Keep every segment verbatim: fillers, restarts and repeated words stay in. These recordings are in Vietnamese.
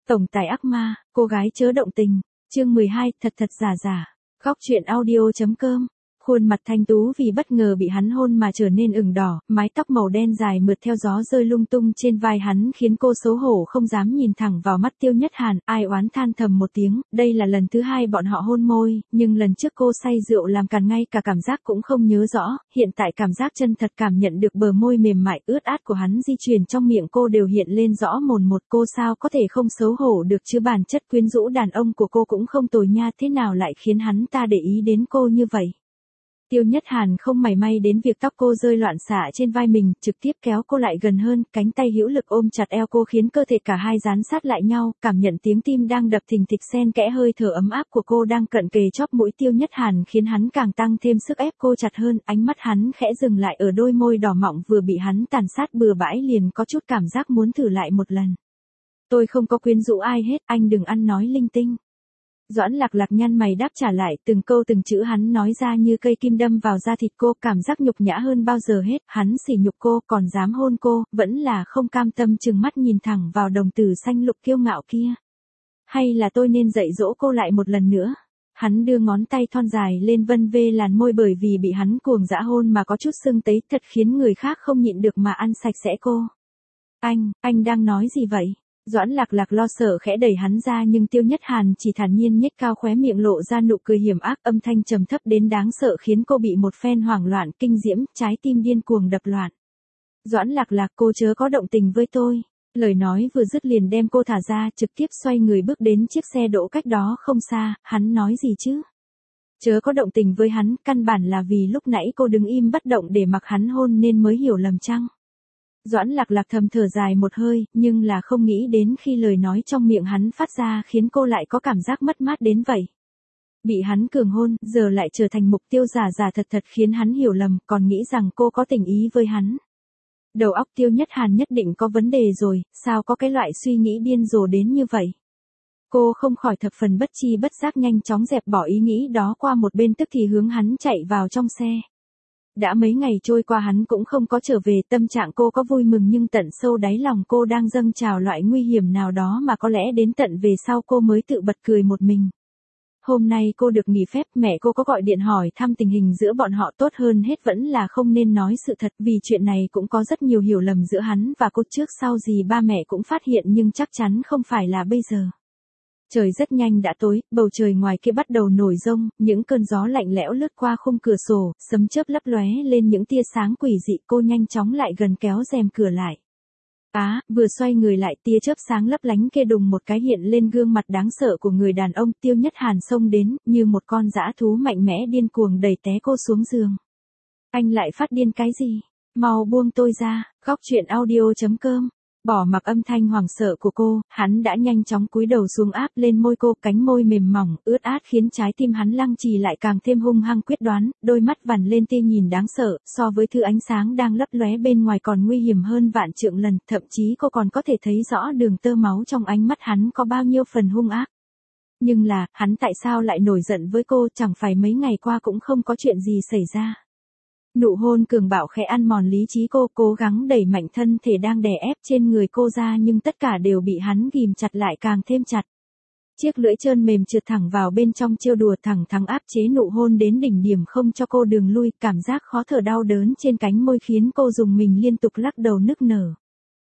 Tổng tài ác ma, cô gái chớ động tình, chương mười hai, thật thật giả giả. Góc truyện audio.com. Khuôn mặt thanh tú vì bất ngờ bị hắn hôn mà trở nên ửng đỏ, mái tóc màu đen dài mượt theo gió rơi lung tung trên vai hắn khiến cô xấu hổ không dám nhìn thẳng vào mắt Tiêu Nhất Hàn, ai oán than thầm một tiếng, đây là lần thứ hai bọn họ hôn môi, nhưng lần trước cô say rượu làm càn ngay cả cảm giác cũng không nhớ rõ, hiện tại cảm giác chân thật cảm nhận được bờ môi mềm mại ướt át của hắn di chuyển trong miệng cô đều hiện lên rõ mồn một, cô sao có thể không xấu hổ được chứ, bản chất quyến rũ đàn ông của cô cũng không tồi nha, thế nào lại khiến hắn ta để ý đến cô như vậy. Tiêu Nhất Hàn không mảy may đến việc tóc cô rơi loạn xạ trên vai mình, trực tiếp kéo cô lại gần hơn, cánh tay hữu lực ôm chặt eo cô khiến cơ thể cả hai dán sát lại nhau, cảm nhận tiếng tim đang đập thình thịch xen kẽ hơi thở ấm áp của cô đang cận kề chóp mũi Tiêu Nhất Hàn khiến hắn càng tăng thêm sức ép cô chặt hơn, ánh mắt hắn khẽ dừng lại ở đôi môi đỏ mọng vừa bị hắn tàn sát bừa bãi liền có chút cảm giác muốn thử lại một lần. Tôi không có quyến rũ ai hết, anh đừng ăn nói linh tinh. Doãn Lạc Lạc nhăn mày đáp trả lại, từng câu từng chữ hắn nói ra như cây kim đâm vào da thịt cô, cảm giác nhục nhã hơn bao giờ hết, hắn sỉ nhục cô, còn dám hôn cô, vẫn là không cam tâm trừng mắt nhìn thẳng vào đồng tử xanh lục kiêu ngạo kia. Hay là tôi nên dạy dỗ cô lại một lần nữa? Hắn đưa ngón tay thon dài lên vân vê làn môi bởi vì bị hắn cuồng dã hôn mà có chút sưng tấy, thật khiến người khác không nhịn được mà ăn sạch sẽ cô. Anh, anh đang nói gì vậy? Doãn Lạc Lạc lo sợ khẽ đẩy hắn ra nhưng Tiêu Nhất Hàn chỉ thản nhiên nhếch cao khóe miệng lộ ra nụ cười hiểm ác, âm thanh trầm thấp đến đáng sợ khiến cô bị một phen hoảng loạn kinh diễm, trái tim điên cuồng đập loạn. Doãn Lạc Lạc, cô chớ có động tình với tôi. Lời nói vừa dứt liền đem cô thả ra, trực tiếp xoay người bước đến chiếc xe đỗ cách đó không xa, hắn nói gì chứ? Chớ có động tình với hắn, căn bản là vì lúc nãy cô đứng im bất động để mặc hắn hôn nên mới hiểu lầm chăng? Doãn Lạc Lạc thầm thở dài một hơi, nhưng là không nghĩ đến khi lời nói trong miệng hắn phát ra khiến cô lại có cảm giác mất mát đến vậy. Bị hắn cường hôn, giờ lại trở thành mục tiêu giả giả thật thật khiến hắn hiểu lầm, còn nghĩ rằng cô có tình ý với hắn. Đầu óc Tiêu Nhất Hàn nhất định có vấn đề rồi, sao có cái loại suy nghĩ điên rồ đến như vậy. Cô không khỏi thập phần bất chi bất giác nhanh chóng dẹp bỏ ý nghĩ đó qua một bên, tức thì hướng hắn chạy vào trong xe. Đã mấy ngày trôi qua hắn cũng không có trở về, tâm trạng cô có vui mừng nhưng tận sâu đáy lòng cô đang dâng trào loại nguy hiểm nào đó mà có lẽ đến tận về sau cô mới tự bật cười một mình. Hôm nay cô được nghỉ phép, mẹ cô có gọi điện hỏi thăm tình hình giữa bọn họ, tốt hơn hết vẫn là không nên nói sự thật vì chuyện này cũng có rất nhiều hiểu lầm giữa hắn và cô, trước sau gì ba mẹ cũng phát hiện nhưng chắc chắn không phải là bây giờ. Trời rất nhanh đã tối, bầu trời ngoài kia bắt đầu nổi giông, những cơn gió lạnh lẽo lướt qua khung cửa sổ, sấm chớp lấp lóe lên những tia sáng quỷ dị, cô nhanh chóng lại gần kéo rèm cửa lại. Á, à, vừa xoay người lại tia chớp sáng lấp lánh kia đùng một cái hiện lên gương mặt đáng sợ của người đàn ông, Tiêu Nhất Hàn xông đến, như một con dã thú mạnh mẽ điên cuồng đẩy té cô xuống giường. Anh lại phát điên cái gì? Mau buông tôi ra, góc truyện audio.com. Bỏ mặc âm thanh hoảng sợ của cô, hắn đã nhanh chóng cúi đầu xuống áp lên môi cô, cánh môi mềm mỏng, ướt át khiến trái tim hắn lăng trì lại càng thêm hung hăng quyết đoán, đôi mắt vằn lên tia nhìn đáng sợ, so với thứ ánh sáng đang lấp lóe bên ngoài còn nguy hiểm hơn vạn trượng lần, thậm chí cô còn có thể thấy rõ đường tơ máu trong ánh mắt hắn có bao nhiêu phần hung ác. Nhưng là, hắn tại sao lại nổi giận với cô, chẳng phải mấy ngày qua cũng không có chuyện gì xảy ra. Nụ hôn cường bạo khẽ ăn mòn lý trí cô, cố gắng đẩy mạnh thân thể đang đè ép trên người cô ra nhưng tất cả đều bị hắn ghìm chặt lại càng thêm chặt. Chiếc lưỡi trơn mềm trượt thẳng vào bên trong trêu đùa thẳng thắn áp chế nụ hôn đến đỉnh điểm không cho cô đường lui, cảm giác khó thở đau đớn trên cánh môi khiến cô dùng mình liên tục lắc đầu nức nở.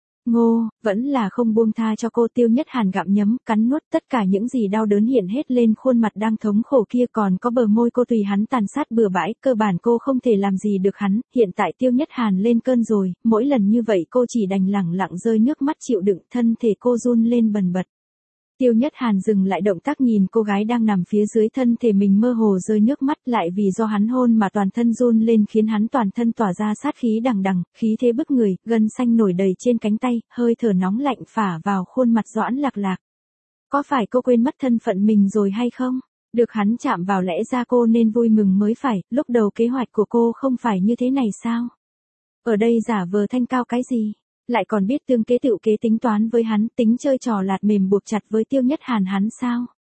Ngô, vẫn là không buông tha cho cô, Tiêu Nhất Hàn gặm nhấm, cắn nuốt tất cả những gì đau đớn hiện hết lên khuôn mặt đang thống khổ kia, còn có bờ môi cô tùy hắn tàn sát bừa bãi, cơ bản cô không thể làm gì được hắn, hiện tại Tiêu Nhất Hàn lên cơn rồi, mỗi lần như vậy cô chỉ đành lẳng lặng rơi nước mắt chịu đựng, thân thể cô run lên bần bật. Tiêu Nhất Hàn dừng lại động tác nhìn cô gái đang nằm phía dưới, thân thể mình mơ hồ rơi nước mắt, lại vì do hắn hôn mà toàn thân run lên khiến hắn toàn thân tỏa ra sát khí đằng đằng, khí thế bức người, gân xanh nổi đầy trên cánh tay, hơi thở nóng lạnh phả vào khuôn mặt Doãn Lạc Lạc. Có phải cô quên mất thân phận mình rồi hay không? Được hắn chạm vào lẽ ra cô nên vui mừng mới phải, lúc đầu kế hoạch của cô không phải như thế này sao? Ở đây giả vờ thanh cao cái gì? Lại còn biết tương kế tựu kế tính toán với hắn, tính chơi trò lạt mềm buộc chặt với Tiêu Nhất Hàn hắn sao?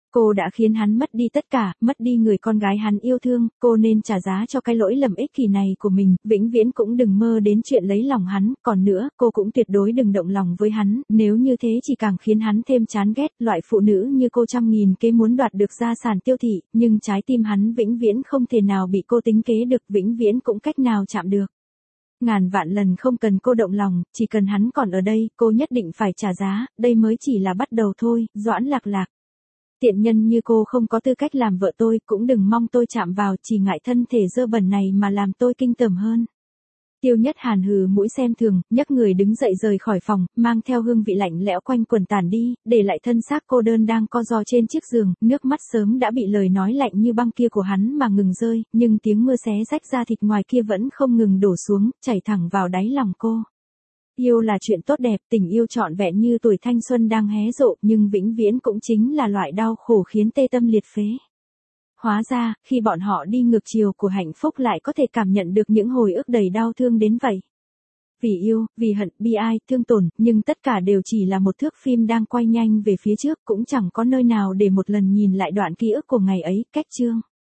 Cô đã khiến hắn mất đi tất cả, mất đi người con gái hắn yêu thương, cô nên trả giá cho cái lỗi lầm ích kỷ này của mình, vĩnh viễn cũng đừng mơ đến chuyện lấy lòng hắn, còn nữa, cô cũng tuyệt đối đừng động lòng với hắn, nếu như thế chỉ càng khiến hắn thêm chán ghét, loại phụ nữ như cô trăm nghìn kế muốn đoạt được gia sản tiêu thị, nhưng trái tim hắn vĩnh viễn không thể nào bị cô tính kế được, vĩnh viễn cũng cách nào chạm được. Ngàn vạn lần không cần cô động lòng, chỉ cần hắn còn ở đây, cô nhất định phải trả giá, đây mới chỉ là bắt đầu thôi, Doãn Lạc Lạc. Tiện nhân như cô không có tư cách làm vợ tôi, cũng đừng mong tôi chạm vào, chỉ ngại thân thể dơ bẩn này mà làm tôi kinh tởm hơn. Tiêu Nhất Hàn hừ mũi xem thường, nhấc người đứng dậy rời khỏi phòng, mang theo hương vị lạnh lẽo quanh quần tản đi, để lại thân xác cô đơn đang co ro trên chiếc giường, nước mắt sớm đã bị lời nói lạnh như băng kia của hắn mà ngừng rơi, nhưng tiếng mưa xé rách da thịt ngoài kia vẫn không ngừng đổ xuống, chảy thẳng vào đáy lòng cô. Yêu là chuyện tốt đẹp, tình yêu trọn vẹn như tuổi thanh xuân đang hé rộ, nhưng vĩnh viễn cũng chính là loại đau khổ khiến tê tâm liệt phế. Hóa ra, khi bọn họ đi ngược chiều của hạnh phúc lại có thể cảm nhận được những hồi ức đầy đau thương đến vậy. Vì yêu, vì hận, bi ai, thương tổn, nhưng tất cả đều chỉ là một thước phim đang quay nhanh về phía trước, cũng chẳng có nơi nào để một lần nhìn lại đoạn ký ức của ngày ấy, cách chương.